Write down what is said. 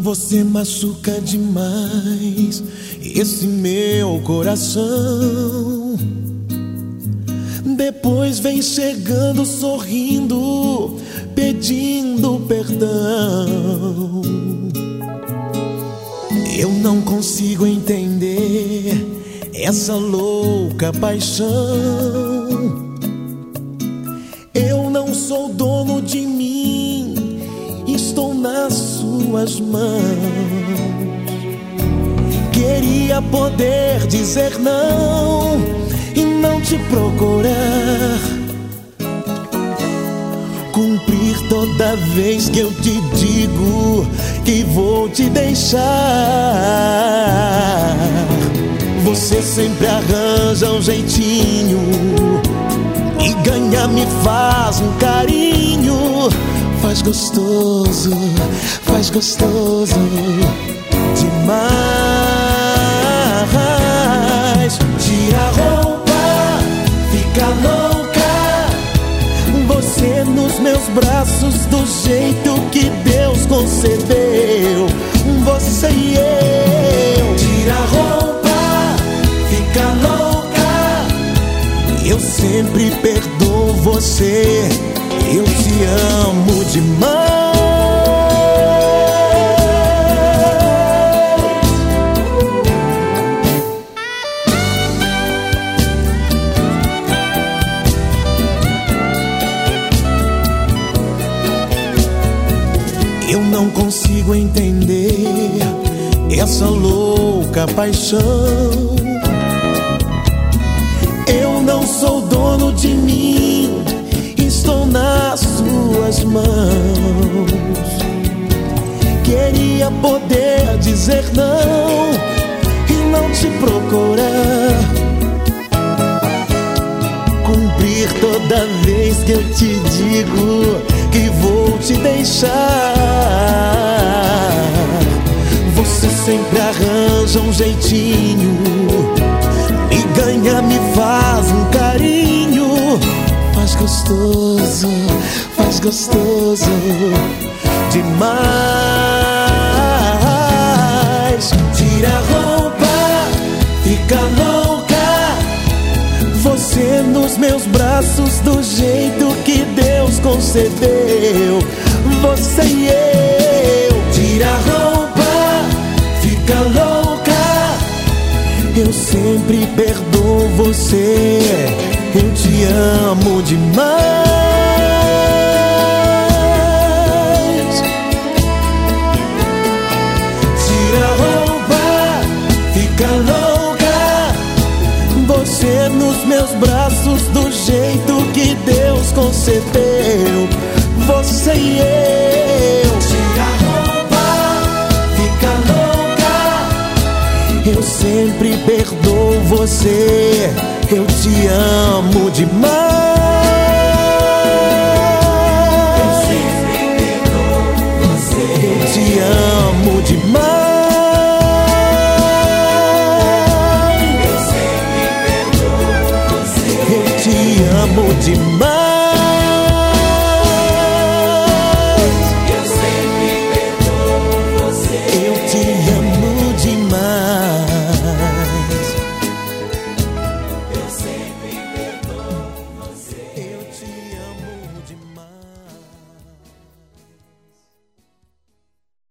Você machuca demais esse meu coração. Depois vem chegando sorrindo, pedindo perdão. Eu não consigo entender essa louca paixão. Eu não sou dono de mim, estou nas suas mãos. Queria poder dizer não e não te procurar, cumprir toda vez que eu te digo que vou te deixar. Você sempre arranja um jeitinho e ganhar me faz um carinho. Faz gostoso demais. Tira a roupa, fica louca, você nos meus braços do jeito que Deus concedeu. Você e eu. Tira a roupa, fica louca, eu sempre perdoo você. Eu te amo demais. Eu não consigo entender essa louca paixão. Eu não sou dono de mim, estou nas suas mãos. Queria poder dizer não e não te procurar, cumprir toda vez que eu te digo que vou te deixar. Você sempre arranja um jeitinho e ganha me faz um carinho. Faz gostoso demais. Tira a roupa, fica louca, você nos meus braços do jeito que Deus concedeu. Você e eu. Tira a roupa, fica louca, eu sempre perdoo você. Eu te amo demais. Tira a roupa, fica louca, você nos meus braços do jeito que Deus concedeu. Você e eu. Tira a roupa, fica louca, eu sempre perdoo você. Eu te amo demais.